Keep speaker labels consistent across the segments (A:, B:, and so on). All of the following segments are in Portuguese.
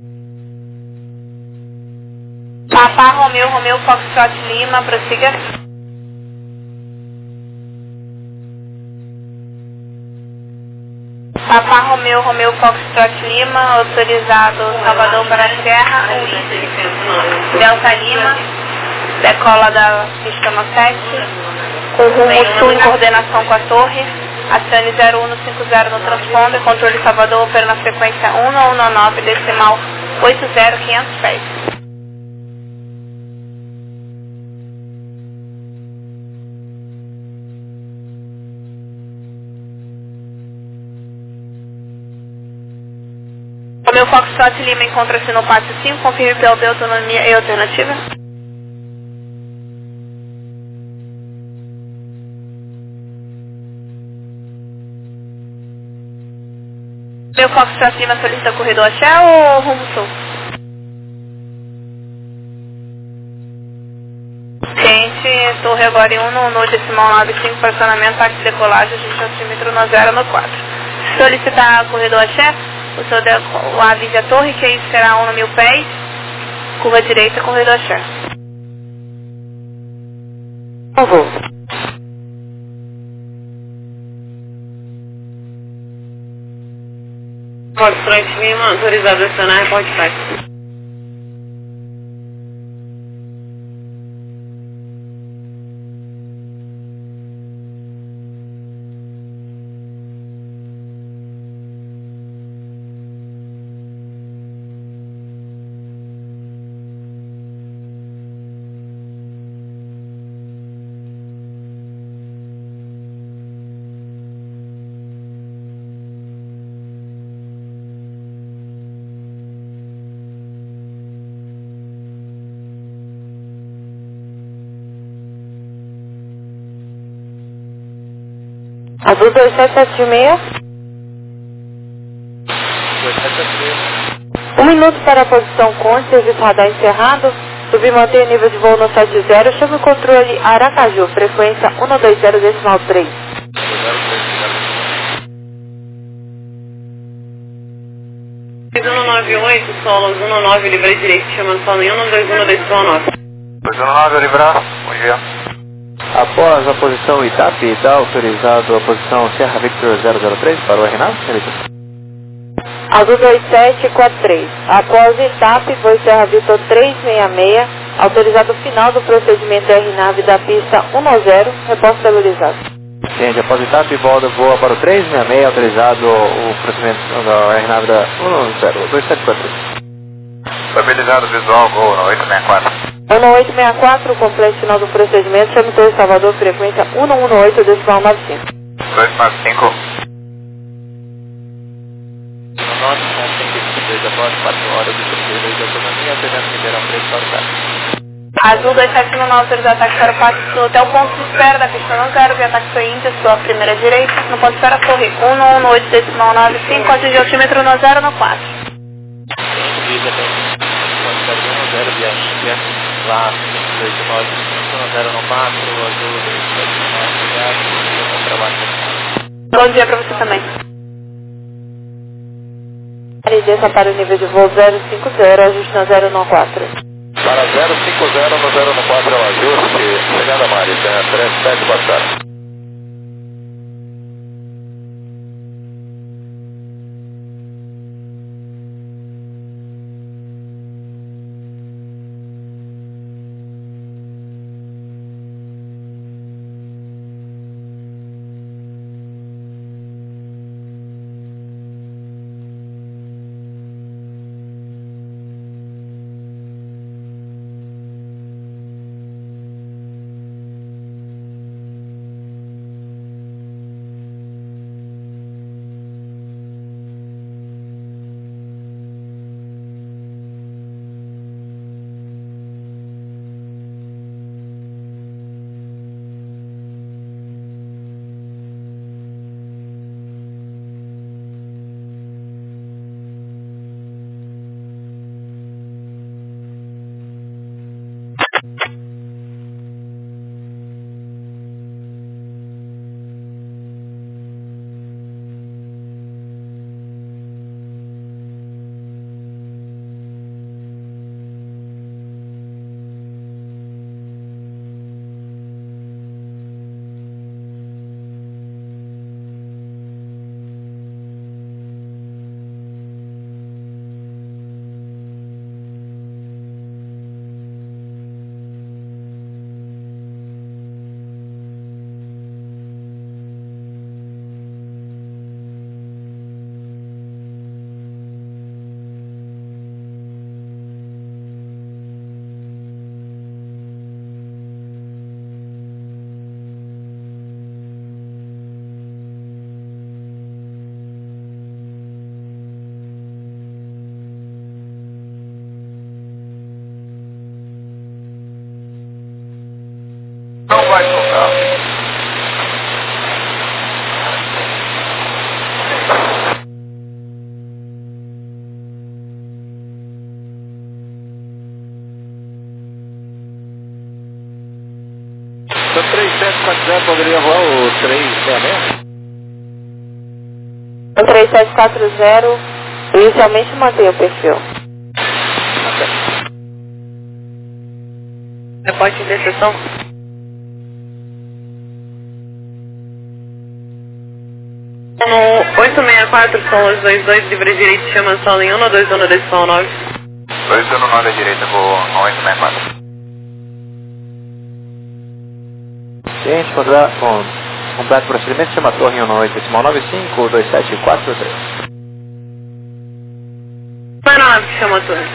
A: Papa Romeu, Romeu Foxtrot Lima, prossiga. Papa Romeu, Romeu Foxtrot Lima, autorizado Salvador para a Serra, Uísque, Delta Lima, decola da pista 7, com rumo sul em coordenação com a torre, acione 0150 no transponder, controle Salvador opera na frequência 119 decimal 80500 pés. O meu Foxtrot Lima encontra-se no pátio 5, confirme PLB autonomia e alternativa. Meu Foxtrot Lima solicita corredor axé ou rumo sul? Cliente, torre agora em 1 no decimal 95, fracionamento, táxi de decolagem, ajuste altímetro no 0 no 4. Solicitar corredor axé, avise a torre que isso será 1 no 1000 pés, curva direita, corredor axé. Por favor.
B: Foxtrot Lima, autorizado a acionar, pode táxi.
C: Azul 2776. 1 minuto para a posição com serviço radar encerrado. Subir manter nível de voo no 70. Chame o controle Aracaju, frequência 120 decimal 3.
B: 198, solos 19, livre direito, chamando solo em 121 decimal 9.
D: 219, Livrar, bom dia.
E: Após a posição ITAP, está autorizado a posição Serra Victor 003 para o RNAV, senhorita?
C: Azul 2743. Após ITAP, foi Serra Victor 366. Autorizado o final do procedimento RNAV da pista 10, repórter estabilizado.
E: Entende, após ITAP, voa para o 366, autorizado o procedimento da RNAV da 102743.
D: Estabilizado visual, Gol 864.
C: 1864, complete final do procedimento, chame Torre Salvador, frequência 118, decimal 95.
D: 295.
E: No norte, com 122 após 4 horas e 32 de autonomia, apenas Ribeirão Preto para o táxi.
A: Azul 2719, autorizado ataque para o pátio até o ponto de espera da pista 10, via táxi foi Índia, sua primeira direita, no ponto de espera torre 118 decimal 95, atinge altímetro no 0 no 4.
E: Diga bem, ponto de espera 10 via Índia, lá 529, 510 no 4, Azul 2719, obrigado, bom trabalho.
A: Bom dia para você também.
C: Licença para o nível de voo 050, ajuste no 0 no 4.
D: Para 050 no 0 no 4 é o ajuste. Chegada Mari, 37 passar.
E: quiser, poderia voar o 366?
C: O 3740, inicialmente mantém o perfil.
B: Reporte de interseção. No 864, são os 22, livre direito, chama solo em 1, 21, decimal 9.
D: 219 à direita, vou 864.
E: Ciente, completo procedimento, chama torre 18, decimal 95, 2743.
B: Vai na nave que chama a torre.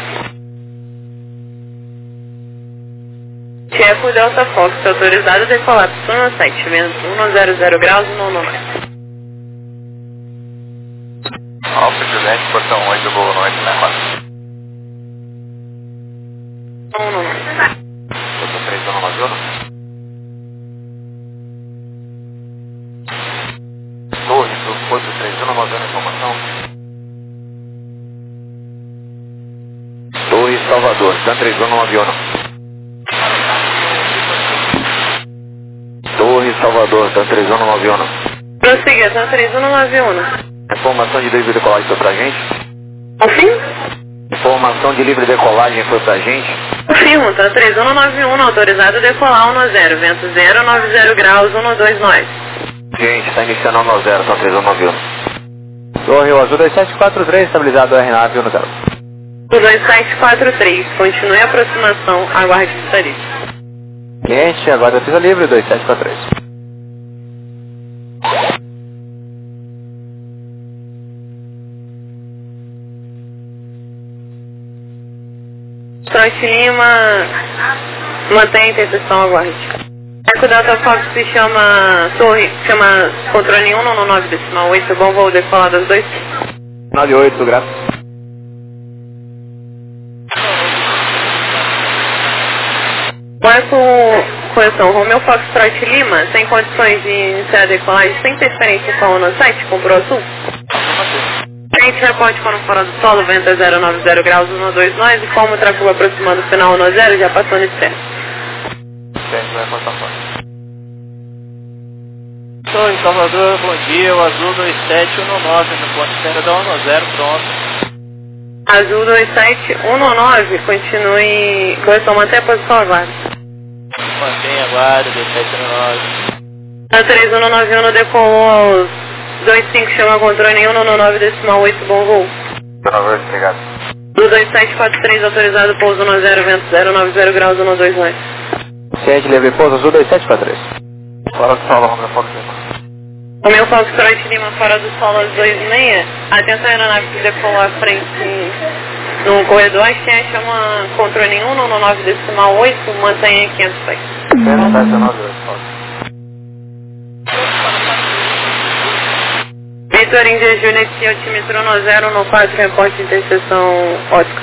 B: Checo Delta Fox, autorizado a decolar para 17, vento 100 graus, 199.
D: Alfa Juliette, portão 8, voo 864.
B: 199.
D: Portão 3, Zona Amazonas. Torre do Porto 3, Zona Amazonas, informação. Torre Salvador, Dan 3, Zona Amazonas. Torre Salvador, Dan 3, Zona Amazonas.
B: Prossiga, Dan 3, Zona Amazonas.
D: Informação de livre decolagem foi pra gente?
B: Assim?
D: Informação de livre decolagem foi pra gente?
B: Afirmo, tá 3191, autorizado a decolar 10, vento 090 graus, 129.
D: Gente, está iniciando 10, tá 3191.
E: Torre Azul 2743, estabilizado RNAV no galo.
B: 2743, continue a aproximação, aguarde pista.
E: Ciente, agora pista livre 2743.
B: Trote Lima, mantém a interseção, aguarde. Eco Delta Fox se chama torre, chama controle 199 decimal 8, bom voo decolar das 2.
E: 98, graças.
B: Eco, correção, Romeo Fox Trote Lima, tem condições de iniciar a decolagem sem interferência com o site, com o Pro Sul? Gente, reporte quando fora do solo, vento é 090 graus, 129, e como o tráfego aproximando o final 10, já passou no externo.
D: Gente, vai passar fora.
E: Torre Salvador, bom dia, o Azul 2719, no ponto externo da 10, pronto.
B: Azul 2719, continue, correção, mantém a posição, aguarde.
E: Mantém a guarda, 2719.
B: A 3191 decolou 25, chama controle 199 decimal 8, bom voo.
D: Dona Verde, obrigado.
B: Do 2743, autorizado pouso 10, vento 090 graus, 129.
E: Ciente, livre pouso Azul 2743.
D: Fora do solo, Romeo Fox Lima.
B: O meu Fox Trote Lima fora do solo às 2h30. Atenção, aeronave que decolou à frente no corredor. A chama controle 199 decimal 8, mantenha 500 pés.
D: 798, Fox.
B: Vitor Índia Juliet, altimetro no 014, reporte de interseção ótica.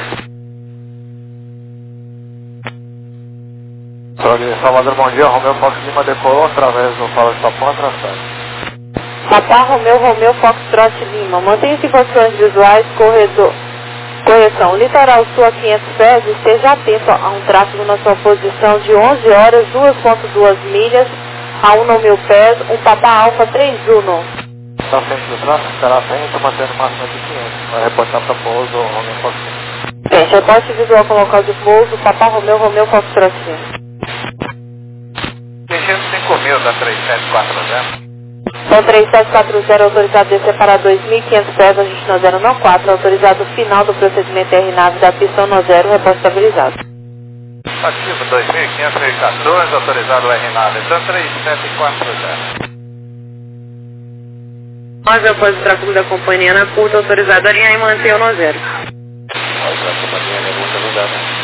D: Torre Salvador, bom dia. Romeo Fox Lima decolou através do Fala de Sapão, traçado.
C: Papá Romeu Foxtrot Lima, mantenha-se com as condições visuais, correção, litoral sul a 500 pés, esteja atento a um tráfego na sua posição de 11 horas, 2.2 milhas, a 1.000 pés, um Papá Alfa 31.
D: Está frente do tráfego, estará frente, mantendo o máximo de 500. Vai reportar para pouso, Romeo Fox Lima.
C: Gente, reporte visual com local de pouso, Papá Romeu Foxtrot Lima.
D: 605.000 da 3740.
C: Então 3740, autorizado a descer para 2.500 pés, ajuste no 094, autorizado final do procedimento RNAV da pista no 0, reposto estabilizado.
D: Ativo 2.514, autorizado o RNAV, então 3740.
B: 9 após o tráfego da companhia na curta, autorizado a alinhar e manter o no 0.
D: Olha a companhia, né? Muito obrigado.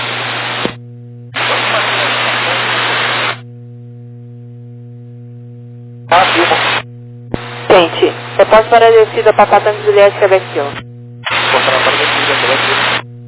C: Gente, reposto para a descida Papá Tango Juliette, Quebec 11.
D: Comprar para a descida, Quebec 11.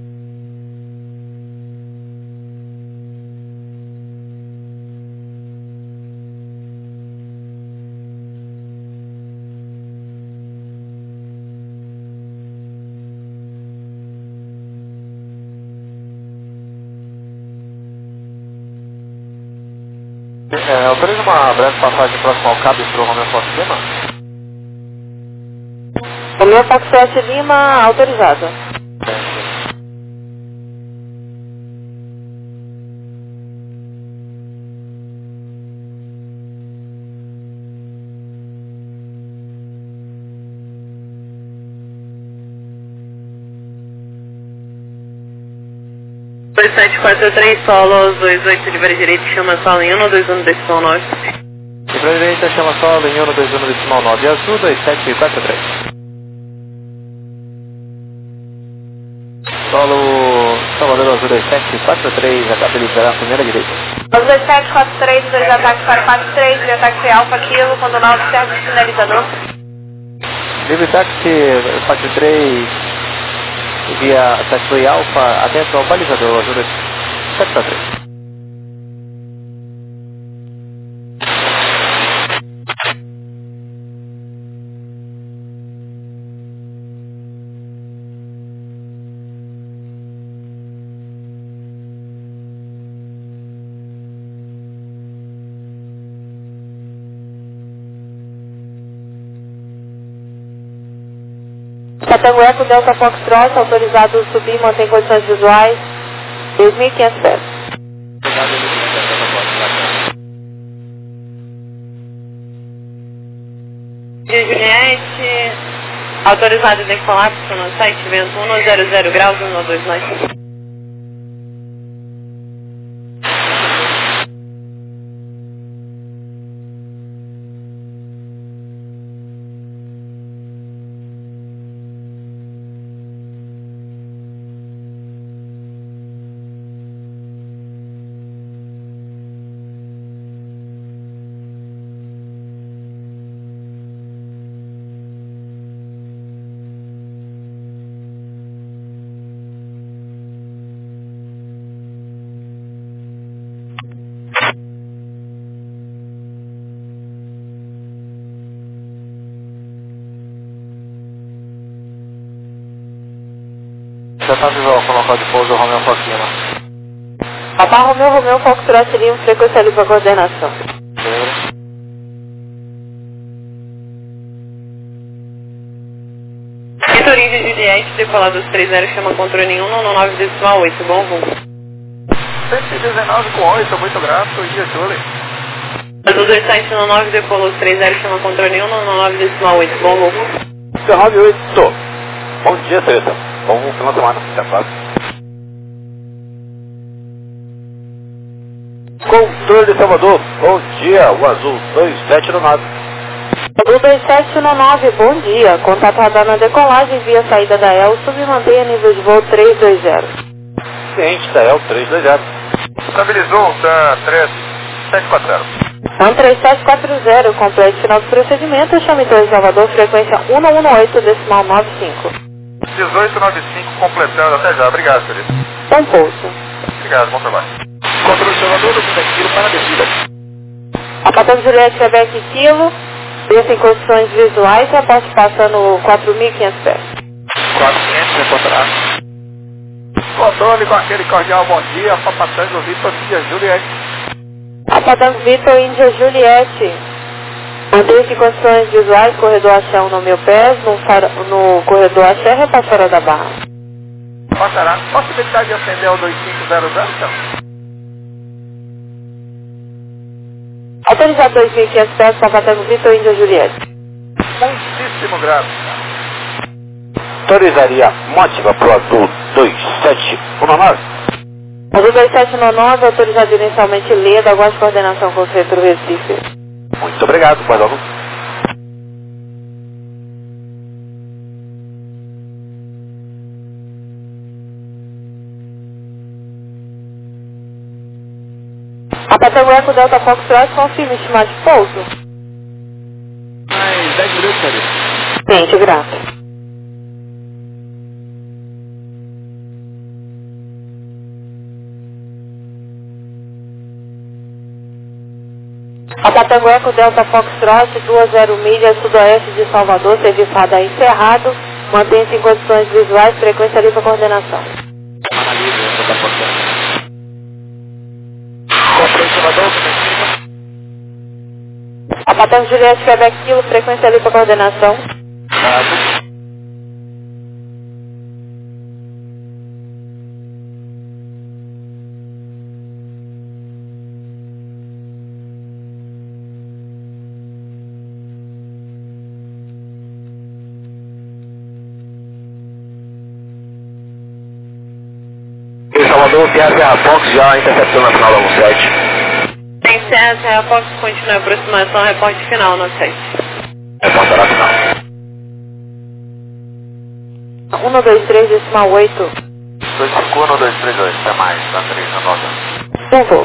D: Autoriza uma breve passagem próximo ao cabo para o Romeo Fox Lima?
C: Romeo Fox Lima, autorizado.
B: Dois 2743 solos, 28 livre direito, chama solo em 121 decimal 9.
D: Livre direita, chama solo em 121 decimal 9. Azul 2743. Solo Salvador Azul 2743, acaba de liberar a primeira direita.
A: Azul 2743, 2 ataques para 43, de ataque Alfa Kilo, quando não observa o sinalizador.
D: Livre táxi 43 via taxiway Alfa, atento ao balizador Azul 2743.
C: Catango Eco Delta Foxtrot, autorizado subir, mantém condições visuais, 2.500 pés.
B: Juliette, autorizado de colapso no site, vento 100 graus, 129.
D: Já está visual com o local de pouso Romeo Fox Lima.
C: Papa Romeo Foxtrot Lima, frequência livre para coordenação.
B: Vitorinho de Juliette, decolado dos 30, chama controle em 199 decimal 8, bom rumo.
D: 119 com 8, muito grato, dia Julie.
B: Azul 2719, decolou dos 30, chama controle em 199 decimal 8, bom rumo.
D: 198. Bom dia, Teresa. Bom final de semana, até a próxima. Controle de Salvador, bom dia, o Azul 2719.
C: Azul 2719, bom dia. Contato radar na decolagem via saída da EL, submantenha nível de voo 320.
D: Ciente da EL 320. Estabilizou, tá 3740.
C: 13740, complete final do procedimento, chame 2 Salvador, frequência 118 decimal 95.
D: 1895 completando, até já, obrigado, querido.
C: Bom pouso.
D: Obrigado, bom trabalho. Controle de Salvador, do Quebec Kilo para a descida.
C: Acatando Juliette Quebec Kilo, pensa em condições visuais, reporte passando 4.500 pés.
D: 4.500, encontrará. Controle com aquele cordial bom dia, Papatango Vitor Índia Juliette.
C: Apatango Vitor Índia Juliette, mantenha-se em condições visuais, corredor Axé 1 no meu pés, no corredor Axé, repasse fora da barra.
D: Passará. Possibilidade de acender o 2500, então?
C: Autorizado 2.500 pés, Papatango Vitor Índia Juliette.
D: Muitíssimo grato. Autorizaria mótiva pro Azul 2719.
C: Azul 2719, autorizado inicialmente Leda, aguarde coordenação com o Centro Recife.
D: Muito obrigado, mais algum?
C: Apatango Eco Delta Foxtrot, confirme estimado de pouso.
D: Mais 10 minutos, querido.
C: Gente, grato. Apatango Eco Delta Foxtrot, 20 milhas sudoeste de Salvador, serviço radar encerrado, mantenha-se em condições visuais, frequência livre para coordenação.
D: Controle de Salvador,
C: Alpha Juliette Quebec Kilo, frequência ali para coordenação.
D: Salvador, Serra Fox, já interceptou na final da 17.
B: Tem Serra Fox, continua a aproximação, reporte final no 7.
D: Reportará final.
C: 123, decimal 8.
D: 251, 232, até mais, tá 3 na nota.
C: Um voo.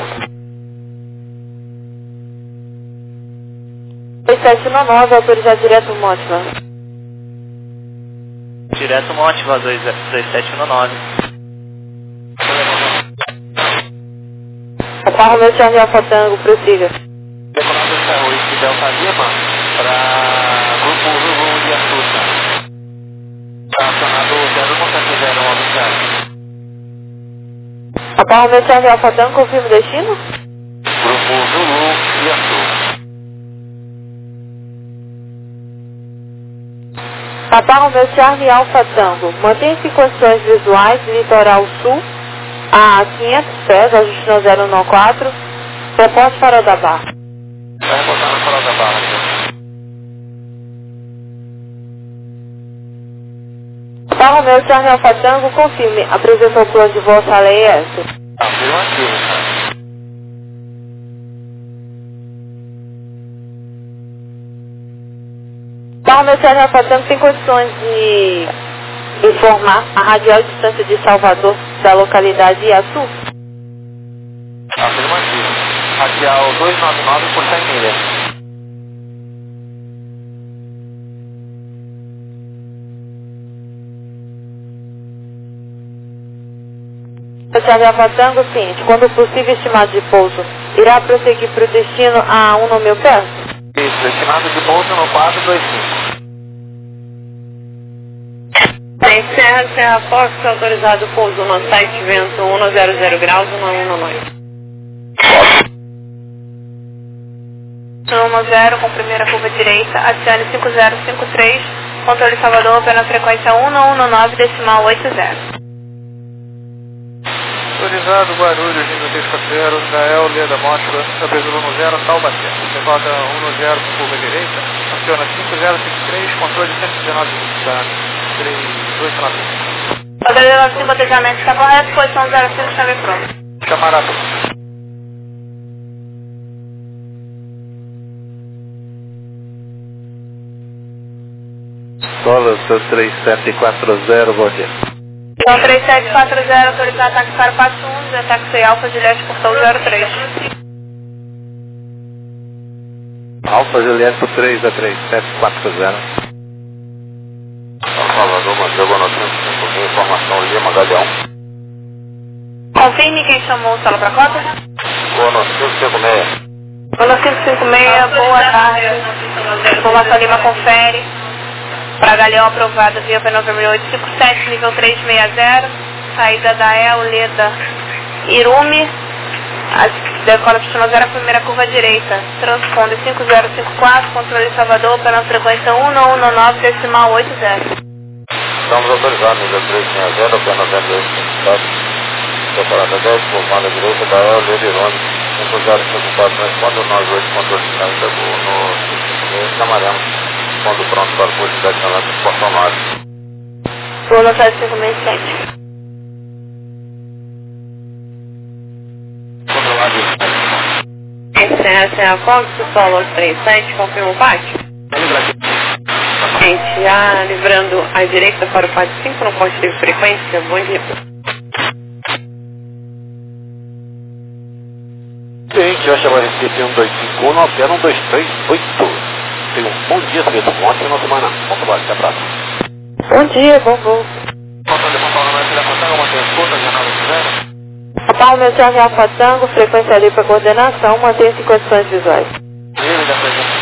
C: 2719, autorizado direto Mótiva.
E: Direto Mótiva, 2719.
C: Alfa Romeo Charlie Alfa Tango, prossiga.
E: Decolado Serra 8, Delta Lima, para Grupo Zulu de Assusta. Tracionado 01709.
C: Alfa Romeo Charlie Alfa Tango, confirma o destino?
E: Grupo Zulu de Assusta.
C: Alfa Romeo Charlie Alfa Tango, mantém-se em condições visuais, litoral sul, a 500 pés, ajuste no 014, reporte Farol da Barra.
E: Vai reportar no Farol da Barra,
C: Alfa Romeo Charlie Alfa Tango, confirme, apresentou o plano de voo sala ES.
E: afirmativo, cara.
C: Alfa Romeo Charlie Alfa Tango tem condições de informar a radial distância de Salvador da localidade Iaçu?
E: Afirmativo. Radial 299 por 100 milhas.
C: Charlie Alfa Tango, ciente, quando possível estimado de pouso, irá prosseguir para o destino a 1 mil pés?
E: Isso, estimado de pouso no 425.
B: Tem Serra Fox, autorizado pouso no site, vento 100 graus, 119.
A: 10, com primeira curva direita, adicione 5053, controle Salvador, pela frequência 1119, decimal 80.
D: Autorizado Guarulhos, vindo 340, Gael, Leda Mostra, Cabezulo no 0, Taubaté. Você volta 10 com curva direita, aciona 5053, controle 119 da 3293.
A: Padrão 95, atendimento está correto, posição 05 está bem pronto.
D: Camarada. Sola, seu 3740, bom dia.
A: Então 3740, autorizado ataque para 41, ataque foi Alfa Juliette, portão 03.
D: Alfa Juliette por 3 a 3740. Salvador, Manteu, notícia, informação Lima, Galeão.
A: Confirme quem chamou o sala para cota.
D: Bono 556.
A: Bono 556, boa tarde. Informação Lima confere. Para Galeão aprovada via P9 857, nível 360. Saída da El, Leda, Irume. Decola destino 0, primeira curva direita. Transponde 5054, controle Salvador, pela frequência 1119, decimal 80.
D: Estamos autorizados, nível 360, P9 Decorada 10, formada direita da El, Leda, Irume. 5054, responde o 98, controle final, chegou no 556, Camarão. Quando pronto para a possibilidade de transportar nave.
A: Vou anotar 567.
D: Controlado.
B: Serra Fox, solo 37, confirma o pátio? Gente, já livrando à direita para o pátio 5 no poste de frequência, bom dia.
D: Gente, eu chamar esse P1251, altera 1238. Tenha um bom dia, cedo. Uma ótima semana. Bom trabalho, até a próxima.
C: Bom dia, bom voo.
D: Controle, controle, número de telefonia, mantém a escuta, jornal de zero.
C: Alfa Romeo Charlie Alfa Tango, frequência ali para coordenação, mantenha-se em condições visuais.
D: Ele da presença.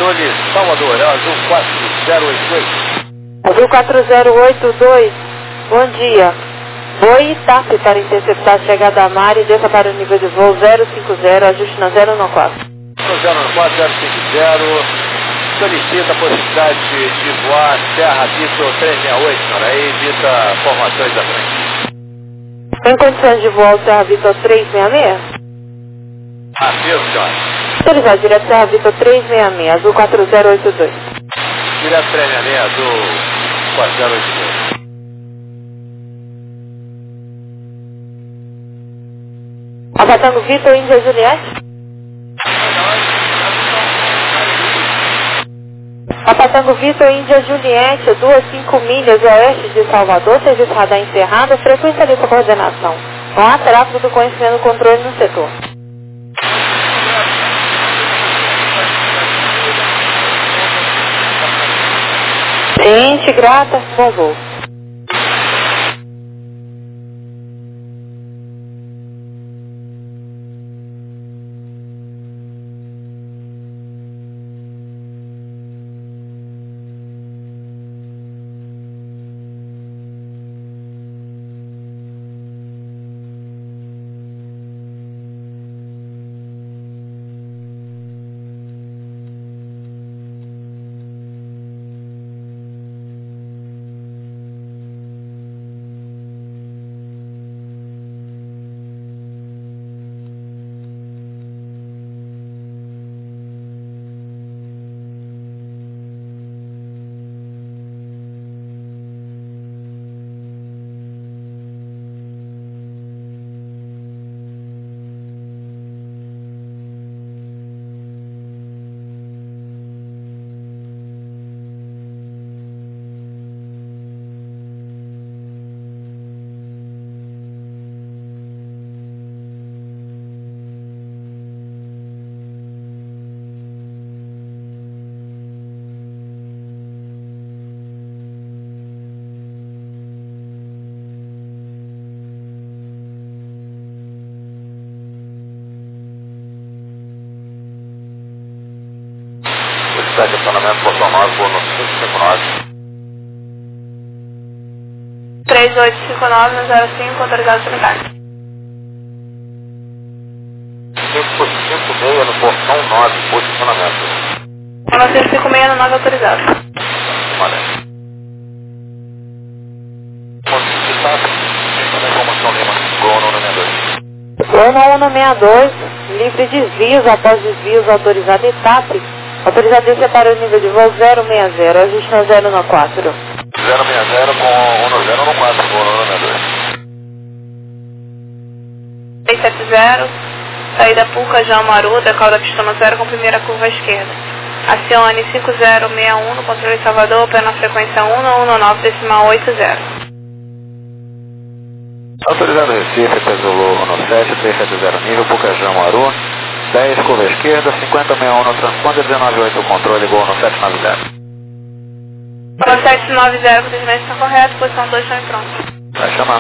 D: Dole Salvador, é o azul 4082.
C: Azul 4082, bom dia. Voe e TAP para interceptar a chegada a mar e desça para o nível de voo 050, ajuste na 014.
D: 094-050, solicita a possibilidade de voar Serra Vitor 368, senhora, aí evita formações da frente.
C: Tem condições de voar o Serra Vitor 366?
D: Afirmo, senhora.
C: Autorizado direto Serra Vitor 366, azul 4082.
D: Direto 366, azul 4082.
C: Abatango Vitor, Índia Juliette. Abatango Vitor, Índia Juliette, 2,5 milhas oeste de Salvador, serviço radar encerrado, frequência de coordenação. Não há tráfego do conhecimento do controle no setor. Gente, grata, bom voo.
D: Estacionamento Portão 9, voo no 559.
A: 3859 no 05, autorizado para embarque.
D: 556 no Portão 9, posicionamento.
A: 956 no 9, autorizado.
D: Olha. Informação Lima, Gol 162.
C: Plano 162, livre desvios após desvios autorizado ETAP. Autorizado descer para o nível de voo 060, ajuste na 014.
D: 060 com 10 no 4, Gol 162.
A: 370, saída Puca, João Maru, decola da pista 0 com primeira curva à esquerda. Acione 5061 no controle de Salvador, pela frequência 1119,80.
D: Autorizado Recife, Zulu 17, 370 nível, Puca, João Maru. 10, curva esquerda, 5061 no transponder, 198 o controle, Gol no 790.
A: 790, procedimento está correto, posição 2 está em pronto.
D: Vai chamar.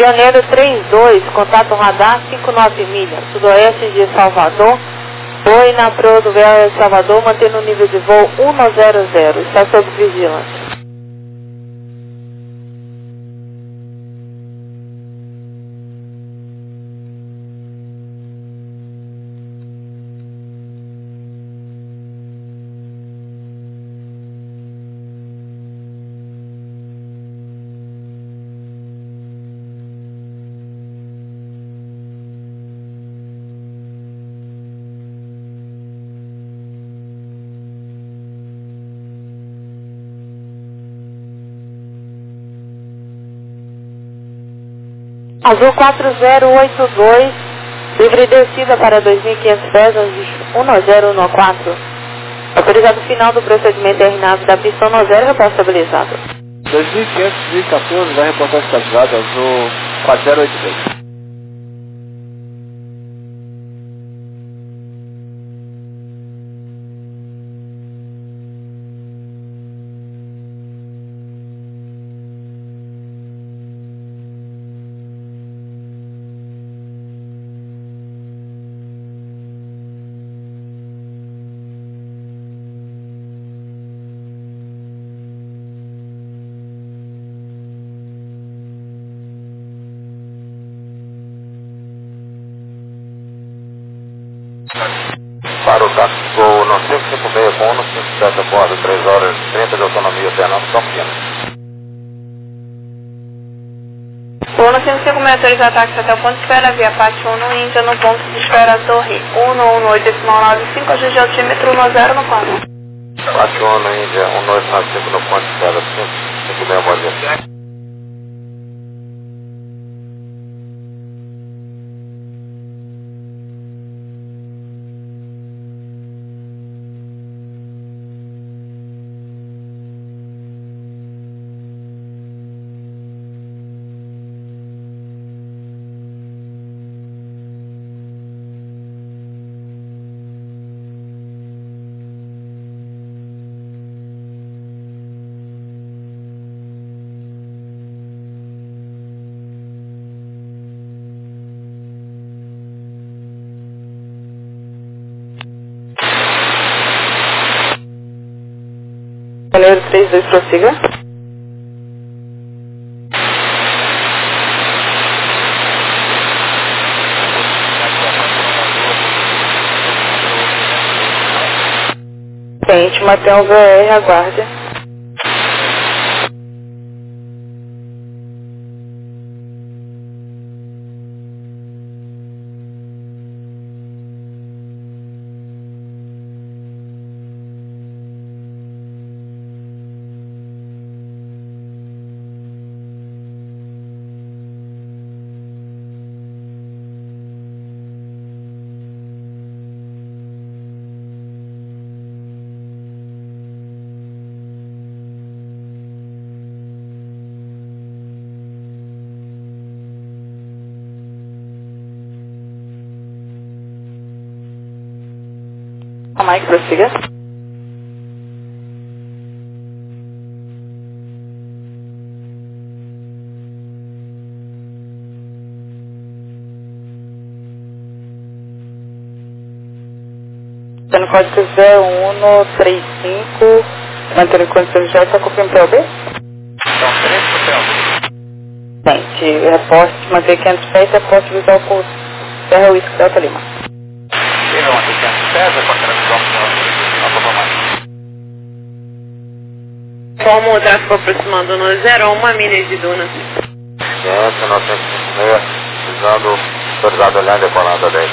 C: Caminhoneiro 32, contato radar 59 milhas, sudoeste de Salvador. Boi na proa do véu de Salvador, mantendo o nível de voo 100, está sob vigilância. Azul 4082, livre descida para 2.500 pés, 1014. Autorizado final do procedimento RNAV da pista 10, reporte estabilizado.
E: 2.514, vai reportar estabilizado, Azul 4082.
D: Para o táxi Gol no 556 com 157 a bordo, 3 horas e 30 de autonomia, Fernando Campinas.
A: Gol no 556 autorizado táxi até o ponto de espera, via Pátio 1 Índia, no ponto de espera Torre 118,95, ajuste de altímetro 10 no plano.
D: Pátio 1 Índia, 1895 no ponto de espera, 556, bom dia.
C: Caminhoneiro 32, prossiga. Tente manter o VR, aguarde. A Mike, prossiga. Tendo código 0135, mantendo condições de alta, confirma PLB?
D: São 3 pro PLB.
C: Gente, reporte, manter 500 pés, reporte visual por Serra Whisky Delta Lima.
D: Ele é uma 500 pés, é para mais.
B: Como o tráfego aproximando no 01 milhas de Dunas.
D: 956, usando autorizado olhar decolada 10.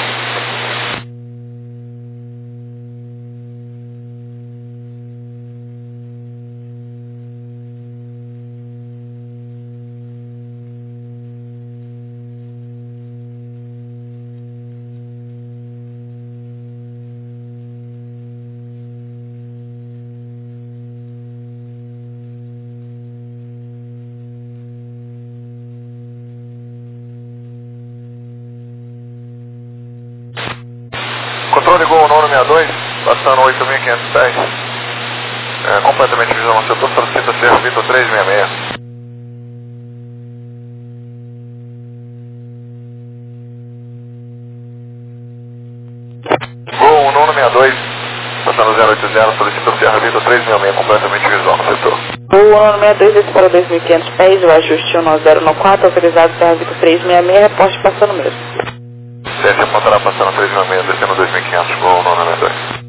D: Controle Gol 962, passando 8.500 pés. Completamente visual no setor, solicita ser Vitor 366. passando 080, solicita o Serra Vitor 366, completamente visual no setor.
C: O 62 desce para 2.500 pés, o ajuste 1014, autorizado Serra Vitor 366, reporte passando mesmo.
D: 7 apontará passando 366, descendo 2.500, voo 992.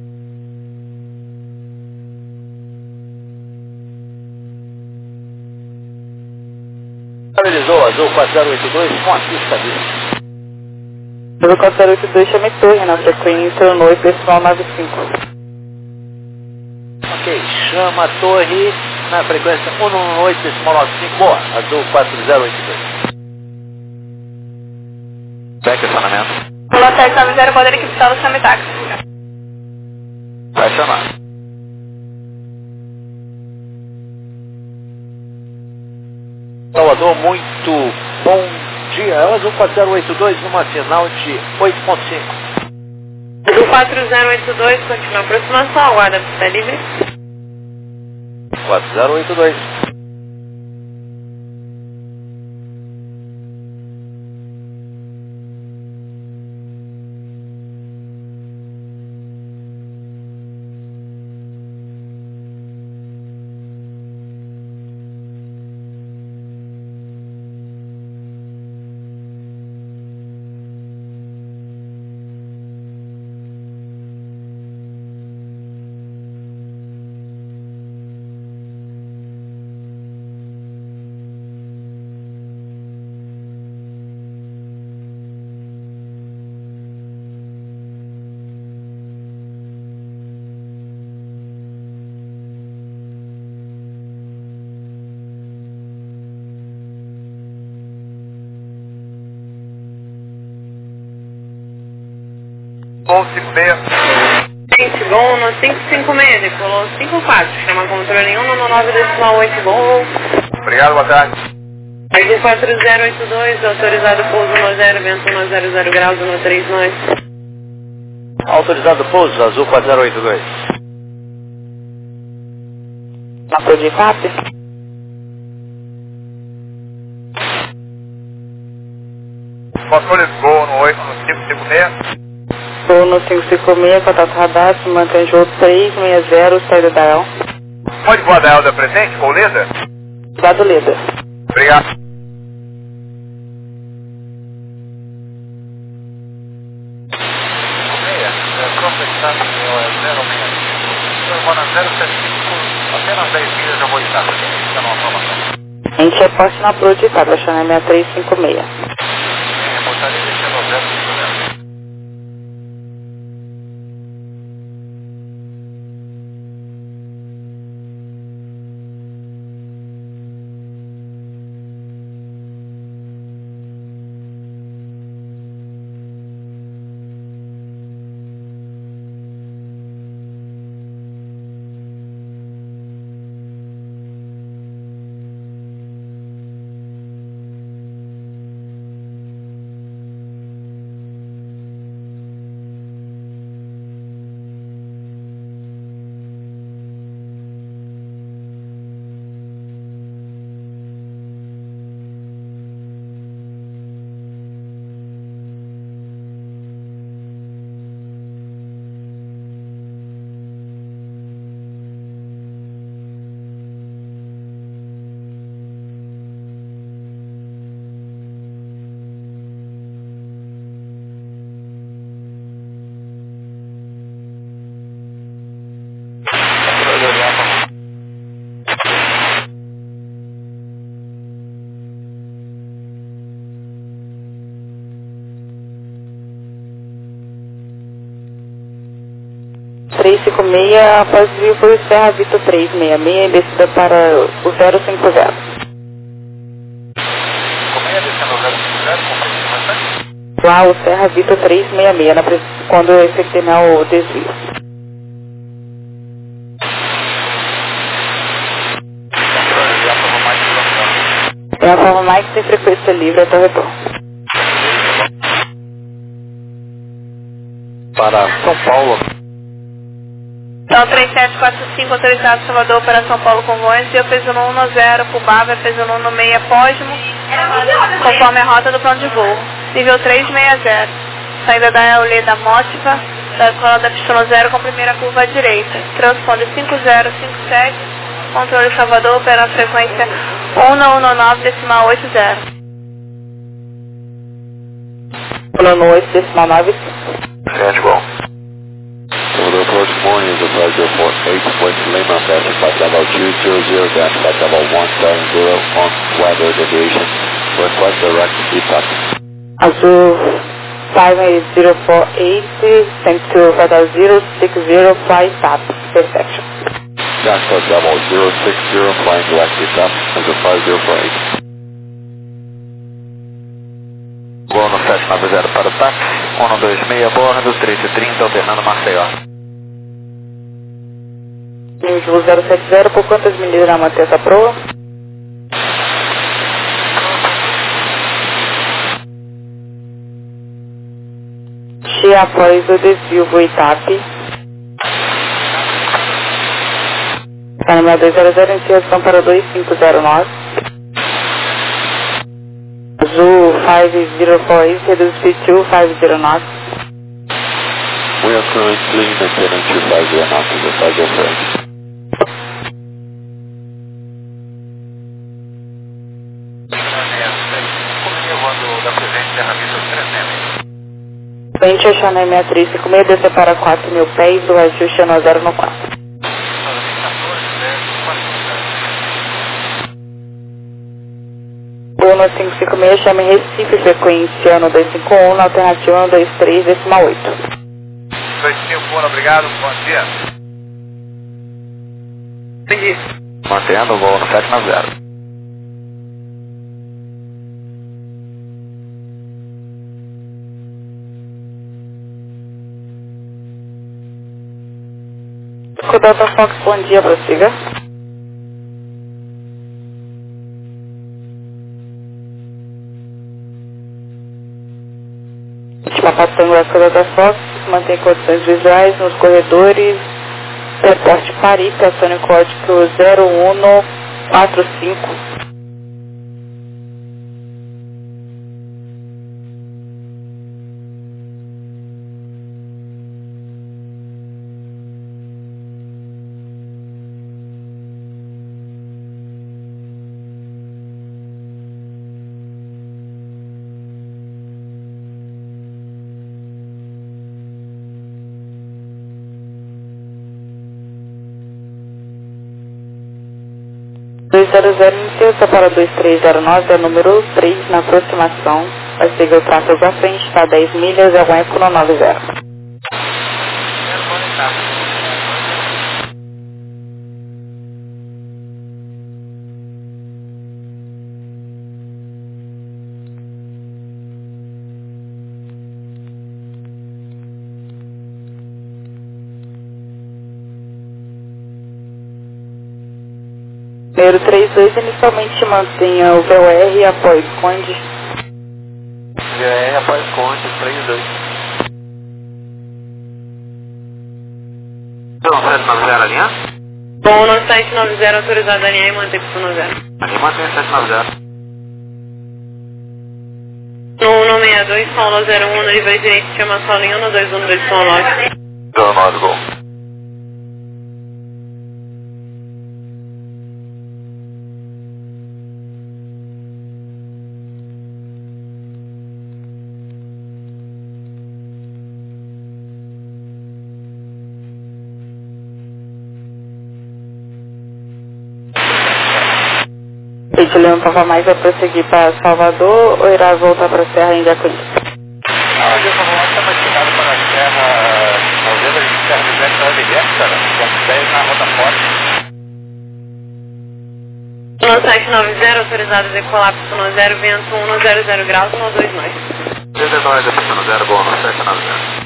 E: Estabilizou, Azul 4082, com a pista livre.
C: Azul 4082, chame torre na frequência 18, decimal 95.
E: Ok, chama a torre na frequência 118, decimal 95, boa, Azul 4082.
D: Back acionamento.
A: Pula 790, poder equipe solo, chame táxi.
D: Vai chamar.
E: Salvador, muito bom dia. É o Azul 4082 numa final de 8.5.
B: Azul 4082, continua a aproximação, aguarda a pista livre.
E: 4082.
D: Bom 56.
B: Gente, voo no 556, decolou 54, chama controle 199, decimal 8, voo.
D: Obrigado, boa tarde.
B: Azul 4082, autorizado pouso 10, vento 100 graus, 139.
E: Autorizado pouso, Azul 4082.
C: Matou de CAP?
D: Controle de voo no 8, no 556.
C: Voo no 556, contato radar, se mantém de 360, saída da El.
D: Pode voar da Elda presente, com Leda?
C: Dado Leda.
D: Obrigado. Apenas 10 milhas já vou estar. Está numa formação.
C: A gente reporte na Pro de Cabo, achando 6356.
D: Reportaria deixando 050.
C: Após vir foi o Serra Vitor 366 em descida para o 050. Lá o Serra Vitor 366, quando eu efetuar o desvio. É a forma mais que tem frequência livre até o retorno.
E: Para São Paulo.
A: Então 3745, autorizado Salvador para São Paulo Congonhas, e eu fiz o 110, Cubaba, fez o 116 Pósimo, conforme a rota do plano de voo. Nível 360, saída da Euleda Mótiva, decola da pista 10 com a primeira curva à direita. Transponder 5057, controle Salvador, opera na frequência 1119,80.
C: 118,9.
D: Igual. Salvador approach morning is a 5048, West Lima, passing flight level 200, dash flight level 170, on weather deviation, request direct feedback.
C: Azul 5048, send to Radar 060, TAP, intersection.
D: Dash flight level 060, flying direct feedback, Azul 5048. Voo no 790 para o táxi, 126 bordo, 1330, alternando Maceió.
C: Nível de voo 070, por quantas milhas irá manter essa proa? Após o desvio Goitap. Canal 200, iniciação para 2509. Azul 5048, reduz speed to 509.
D: We are currently maintaining 250 knots as a 503. Frente a Chanel 6356, descer para 4.000 pés, o ajuste é no 0 no 4. Uno 556, chame Recife, frequência no 251, na alternativa no 23,8. 251, obrigado, bom dia.
C: Entendi.
D: Mantendo o voo no 790.
C: Delta Fox, bom dia, prossiga. Última passando a Delta Fox, mantém condições visuais nos corredores, Airport Paris, acione código 0145. Iniciação para 2309, é o número 3 na aproximação. Vai seguir o tráfego à frente, está 10 milhas, é o Eco no 90. Número 32, inicialmente mantenha o VOR após Conde.
D: VOR após Conde, 32. Então, 790 alinhar?
B: Bom, no 790 autorizado a alinhar e manter por 90.
D: Aqui mantém 790.
B: No 162, Paulo 01, no livre direito, chama Solinho, no 212, São Norte.
D: Então, nós, gol.
C: Ele não estava mais a prosseguir para Salvador ou irá voltar para a Serra em Jacuí?
D: Não, eu só vou lá estar destinado para a Serra, talvez a gente serve direto para a Evidente, cara, com 10 na rota forte.
B: No 790, autorizado a decolar para 0, vento 100 graus, 12 nós.
D: 19, descendo 0, bom, no 790.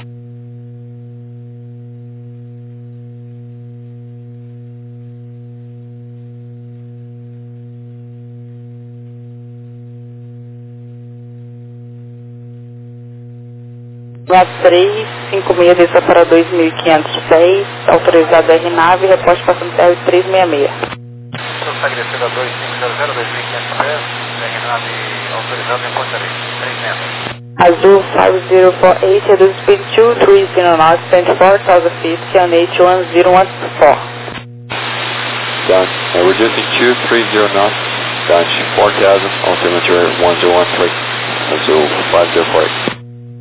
C: Lá 356, desça para 2.500 pés, autorizado a RNAV, reposte passando TR 366.
D: Está agradecendo a 2500, 2500 pés, RNAV autorizado em Ponte Areia, 3 metros.
C: Azul 5048, reduce speed 230 knots, 24,000 feet, QNH 1014.
D: Done. Reducing 230 knots, dash 4000, altimeter 1013, Azul 504.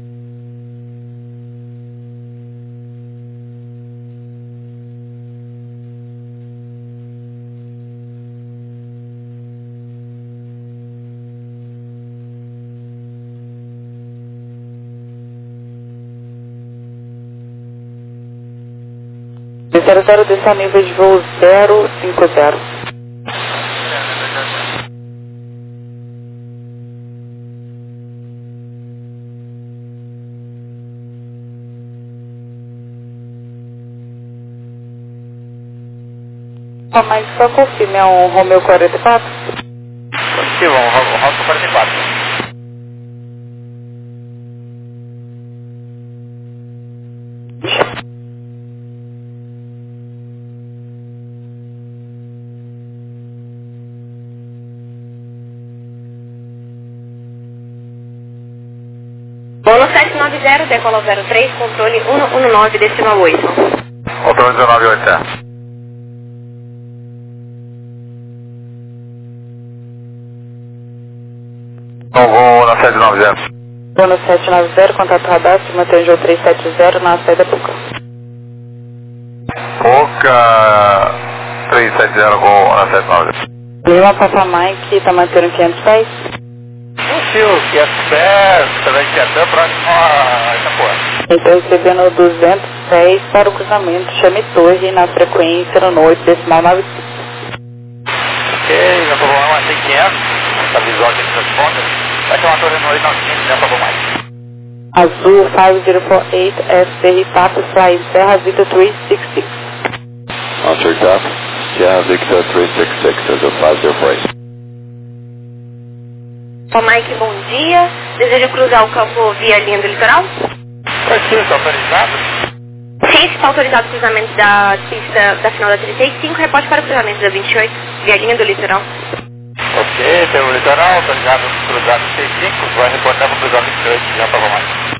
C: De 00 desce ao nível de voo 050. Mas só confirme, é um Romeo 44?
E: Positivo, o Rosco 44.
B: Bolo 790, decola 03, controle 119, decimal 8.
D: Controle 198, é. Não vou na 790.
C: Vou no 790, contato radar, cima Tanjou 370, na saída Puca.
D: Puca 370, vou na 790.
C: Lima Papa Mike, tá mantendo 500 pés?
E: Senhor, que até, também que até próximo a Itapuã.
C: Estou recebendo 200 pés para o cruzamento, chame torre na frequência no noite, decimal 95.
E: Ok, já tô falando mais 500, tá visual aqui no responde. Vai chamar a torre no 895, já falou mais.
C: Azul 5048, SR TAP, Fly Serra Victor 366.
D: Oscar TAP, Serra Victor 366, Azul 504.
B: Ô Mike, bom dia. Deseja cruzar o campo via linha do litoral?
E: Sim, está autorizado?
B: Sim, está autorizado o cruzamento da pista da final da 35, reporte para o cruzamento da 28, via linha do litoral.
E: Ok, pelo litoral, autorizado cruzar no 65, vai reportar para cruzar no 28, já falou mais.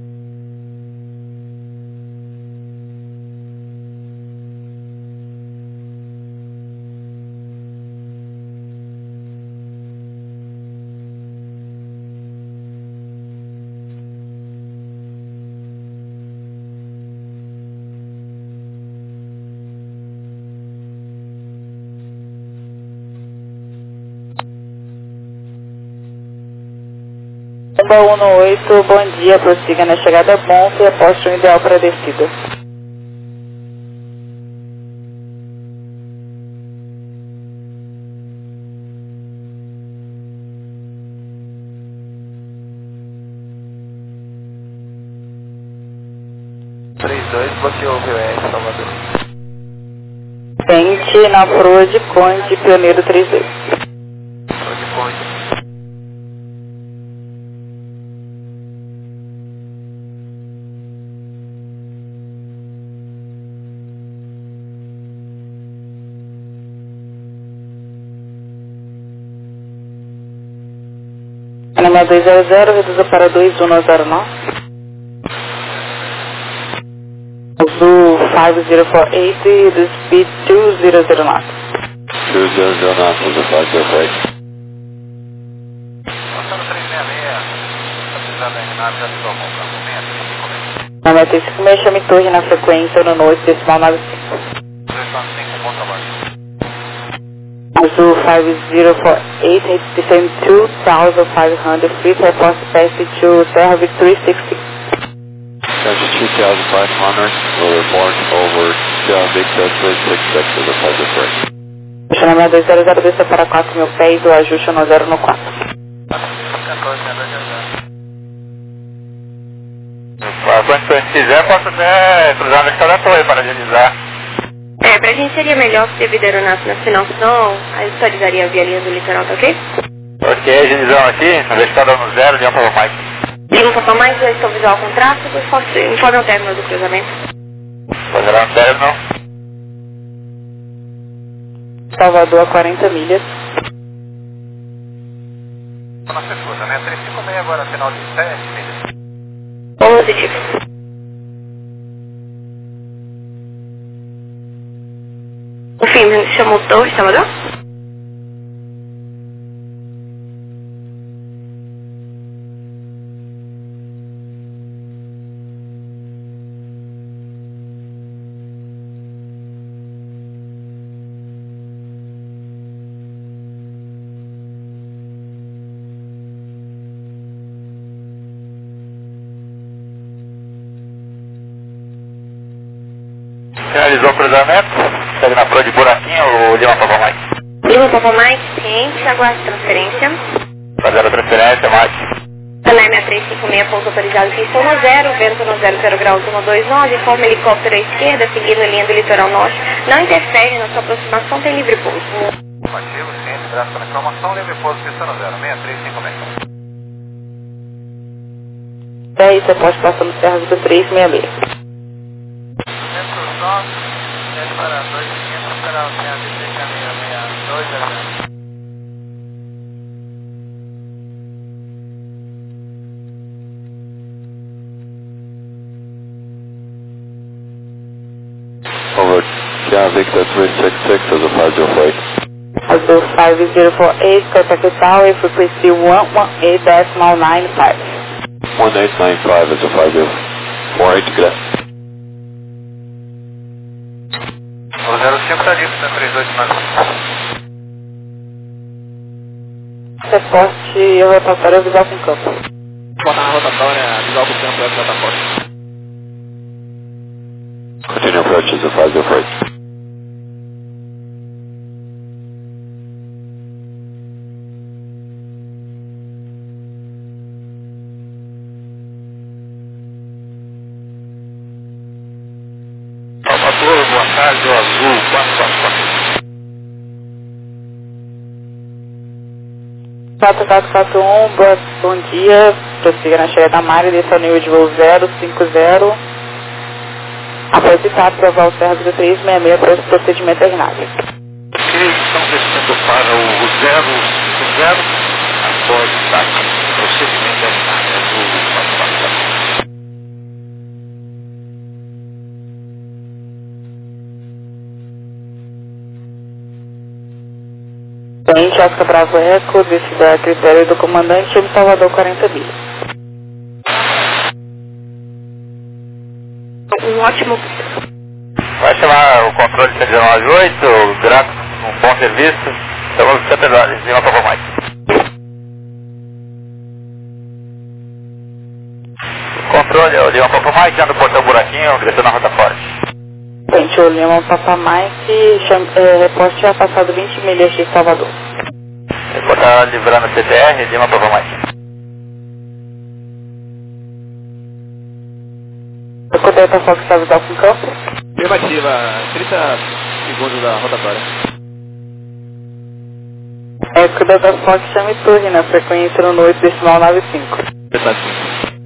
C: Bomba 18, bom dia, prossiga na chegada bom, e aposte o ideal para a descida.
E: Bloqueou o VS, Salvador.
C: Pente na proa de Conde, Pioneiro 32. Panamá 200, reduza para 2109. Azul 5048 e do speed 200 knots.
D: 200 knots, Azul 504.
E: Passando 366, está precisando da Renata, já ficou com o campamento?
C: Panamá 356, chame torre na frequência no noite, decimal 95.
E: 395, bom trabalho.
C: Azul 5048, hit descend 2,500 feet, report past to Serra Victory 60.
D: Dash 2,500, will report over Serra Victor 366 as a 504.
C: Chamamento 200, desça para 4.000 pés, o ajuste no 0 no 4.
E: 14, quando você quiser, posso até cruzar na escada torre para agilizar.
B: Pra gente seria melhor se devido à aeronave nacional, senão aí autorizaria via linha do litoral, tá ok?
E: Ok, agilizão aqui, na escada no 0, de para o Mike.
B: Liga um pouco mais, eu estou visual com tráfego, informe o término do cruzamento.
E: Pode dar um término.
C: Salvador a 40 milhas.
E: Nossa escuta, né? 356 agora, final de 7,
A: Positivo. O filme chamou Torre, Salvador?
D: Finalizou o cruzamento, segue na prova de buraquinho, o Lima Papa Mike.
A: Lima Papa Mike, ciente, aguarde transferência.
D: Fazer a transferência, Mike.
A: Canal 6356, ponto autorizado, pista 10, vento no 00 graus 129, forma helicóptero à esquerda, seguindo a linha do litoral norte. Não interfere na sua aproximação, tem livre pouso.
D: Ativo, ciente, braço para informação, livre pouso, pista 06356.
C: É isso, você pode passar no Serra do 366.
E: Para 2500 para o centro de 662
D: Over, Kia Victor 366 as a 508.
C: Azul 5048, contact tower, frequency 118.95.
D: 1895 as a 548, graças. O 05 está livre, né? 389.
C: Reporte rotatório visual com campo.
E: Botar na rotatória, visual com o campo, essa da forte.
D: Continue approach as a 508. Salvador, boa tarde, o Azul 444.
C: 4441, bom dia. Prossiga na chegada da Mari, desça ao nível de voo 050. Após etapa, provar o Serra do 366 para esse procedimento terminado.
D: Ok, estão descendo para o 050, após etapa, procedimento terminado, Azul 444.
C: Cliente Oscar Bravo Eco, descida a critério do comandante, chame Salvador 40 milhas.
A: Um ótimo.
D: Vai chamar o controle de 198, grato, um bom serviço. Estamos sempre lá, em cima para mais. Controle, eu li um pouco mais, anda no portão buraquinho, direção na rota forte.
C: Cliente Lima Papa Mike, reporte já passado 20 milhas de Salvador.
D: Está livrando o CTR, Lima Papa Mike.
C: O Delta Fox está visual com campo.
E: Afirmativa, 30 segundos da rotatória.
C: Eco Delta Fox, chame torre na frequência no 8.95.
E: Está 5.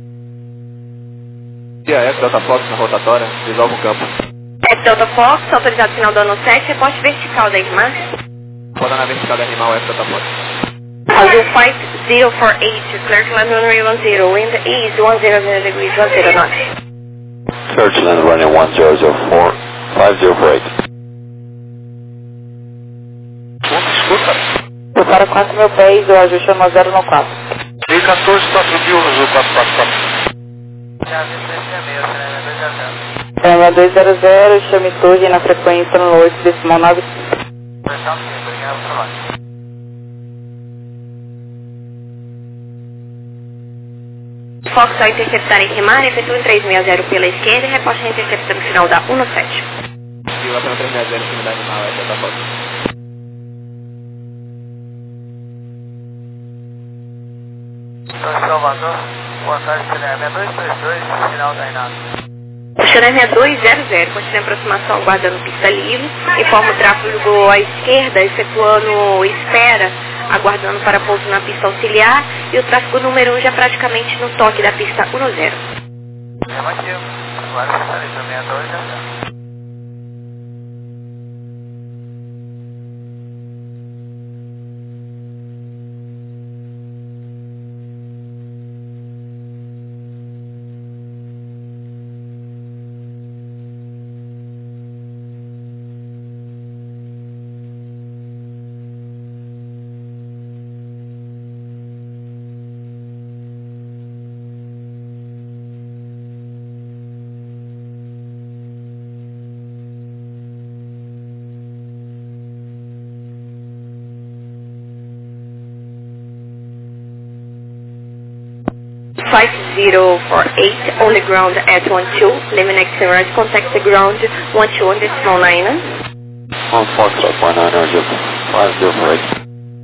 E: E a Eco Delta Fox na rotatória, visual com campo.
A: Delta Fox, autorizado final do ano 7, reporte vertical da irmã.
E: Roda na vertical da animal Eco Delta Fox.
A: Azul 5048, clear to land runway 10, wind east 100 degrees 10 knots.
D: Search land running 1004, 508. Escuta.
C: Prepara 4 mil pés, o ajuste é 1094.
D: E 14, 4 mil, Azul 444.
E: Já vi 366, né?
C: Tema 200, chame torre na frequência no 8.95.
A: Fox ao interceptar em Rimar, efetua em 360 pela esquerda e reporte a interceptação final da 17.
E: E o apenas 360 em cima da animal Eco Delta Fox. Salvador, boa tarde, Guilherme. 232, final da Inácio.
A: Xerém é 200, continua em aproximação aguardando pista livre, informa o tráfego à esquerda, efetuando espera, aguardando para pouso na pista auxiliar, e o tráfego número 1 já praticamente no toque da pista 10.
E: Afirmativo, agora você está 62, já.
B: Flight 048, only ground at 12, leaving next right, contact the ground 12 decimal 9.
D: On Foxtrot 19, 508.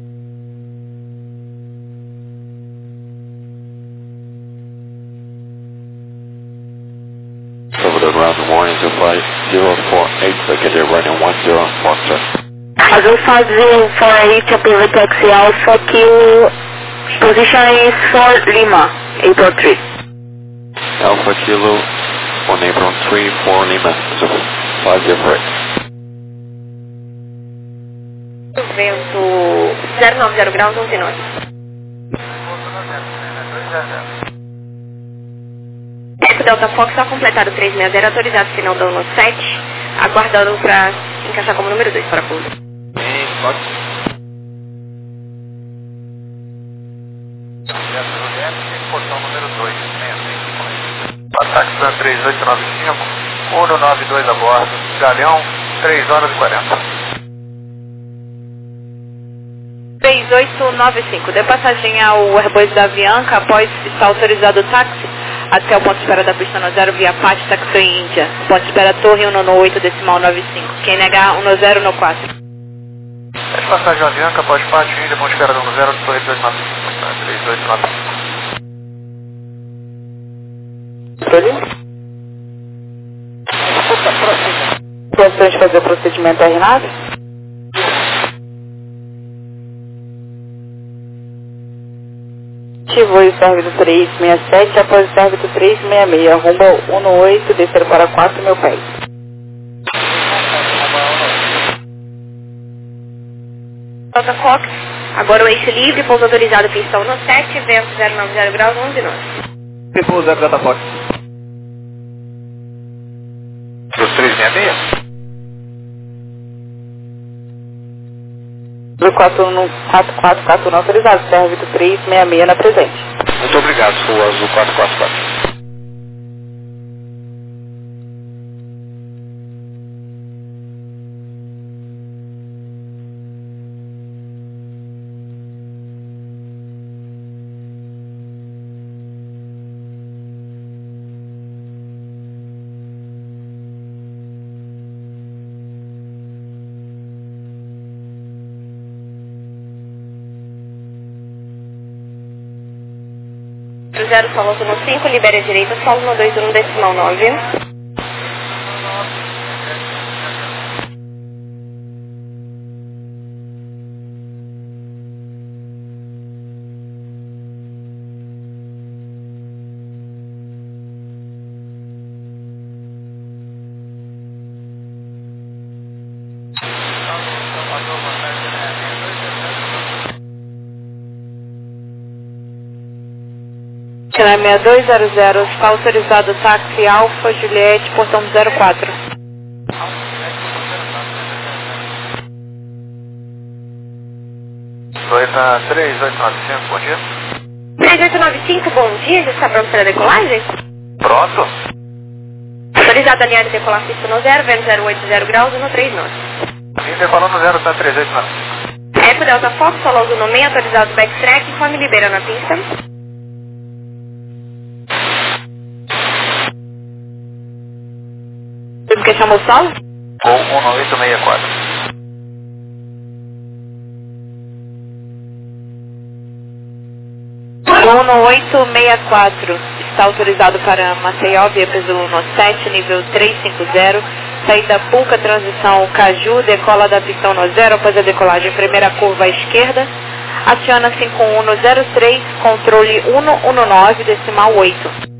D: Over the ground warning to flight 048, secondary running 10 Foxtrot.
C: Azul 5048, approve taxi Alpha Kilo, position is for Lima, April 3.
D: Alpha Kilo, on April 3 for Lima, so 508.
B: Vento 090 graus, 11 knots. Eco Delta Fox, só completado 360, autorizado sinal da 17, aguardando para encaixar como número 2 para pouso.
D: Portão número 2, ataque Plan 3895, 192 a bordo, Galeão, 3 horas e 40.
A: 3895, dê passagem ao Airbus da Avianca após estar autorizado o táxi até o ponto de espera da pista 10 via PAT Taxi Índia, ponto de espera Torre 198 decimal 95, quem negar 10 no 4.
D: Passagem Avianca após PAT Índia, ponto de espera 10, Torre 3895.
C: Gostaria de fazer o procedimento RNAV? Ativou o árbitro 367 após o árbitro 366, rumo ao 18, descer para 4 mil pés.
B: Delta Fox, agora o eixo livre, pouso autorizado pista 17, vento 090 graus, 11 knots.
E: Repouso Delta Fox.
D: Dos 366?
C: Do 4441 autorizado, árbitro 366 na presente.
D: Muito obrigado, sou Azul 444.
B: Cruzeiro solo no 5, libera a direita, solo no 21 decimal 9.
A: China 6200, está autorizado o táxi Alfa Juliette, portão 04.
D: Toyota 3895, bom dia.
B: 3895, bom dia, já está pronto para a decolagem?
D: Pronto?
B: Autorizado a linha de decolar pista no 0, vento 080 graus, 13 knots.
D: Intervalando 0 está 3895.
B: Eco Delta Fox, solo uso no meio, autorizado backtrack, informe libera na pista.
A: Você quer chamar o solo?
D: Com 1864.
A: Uno 864, está autorizado para Maceió, via peso 17, nível 350, saída Puca, transição Caju, decola da pistão no 0, após a decolagem, primeira curva à esquerda, aciona 5103, controle 119, decimal 8.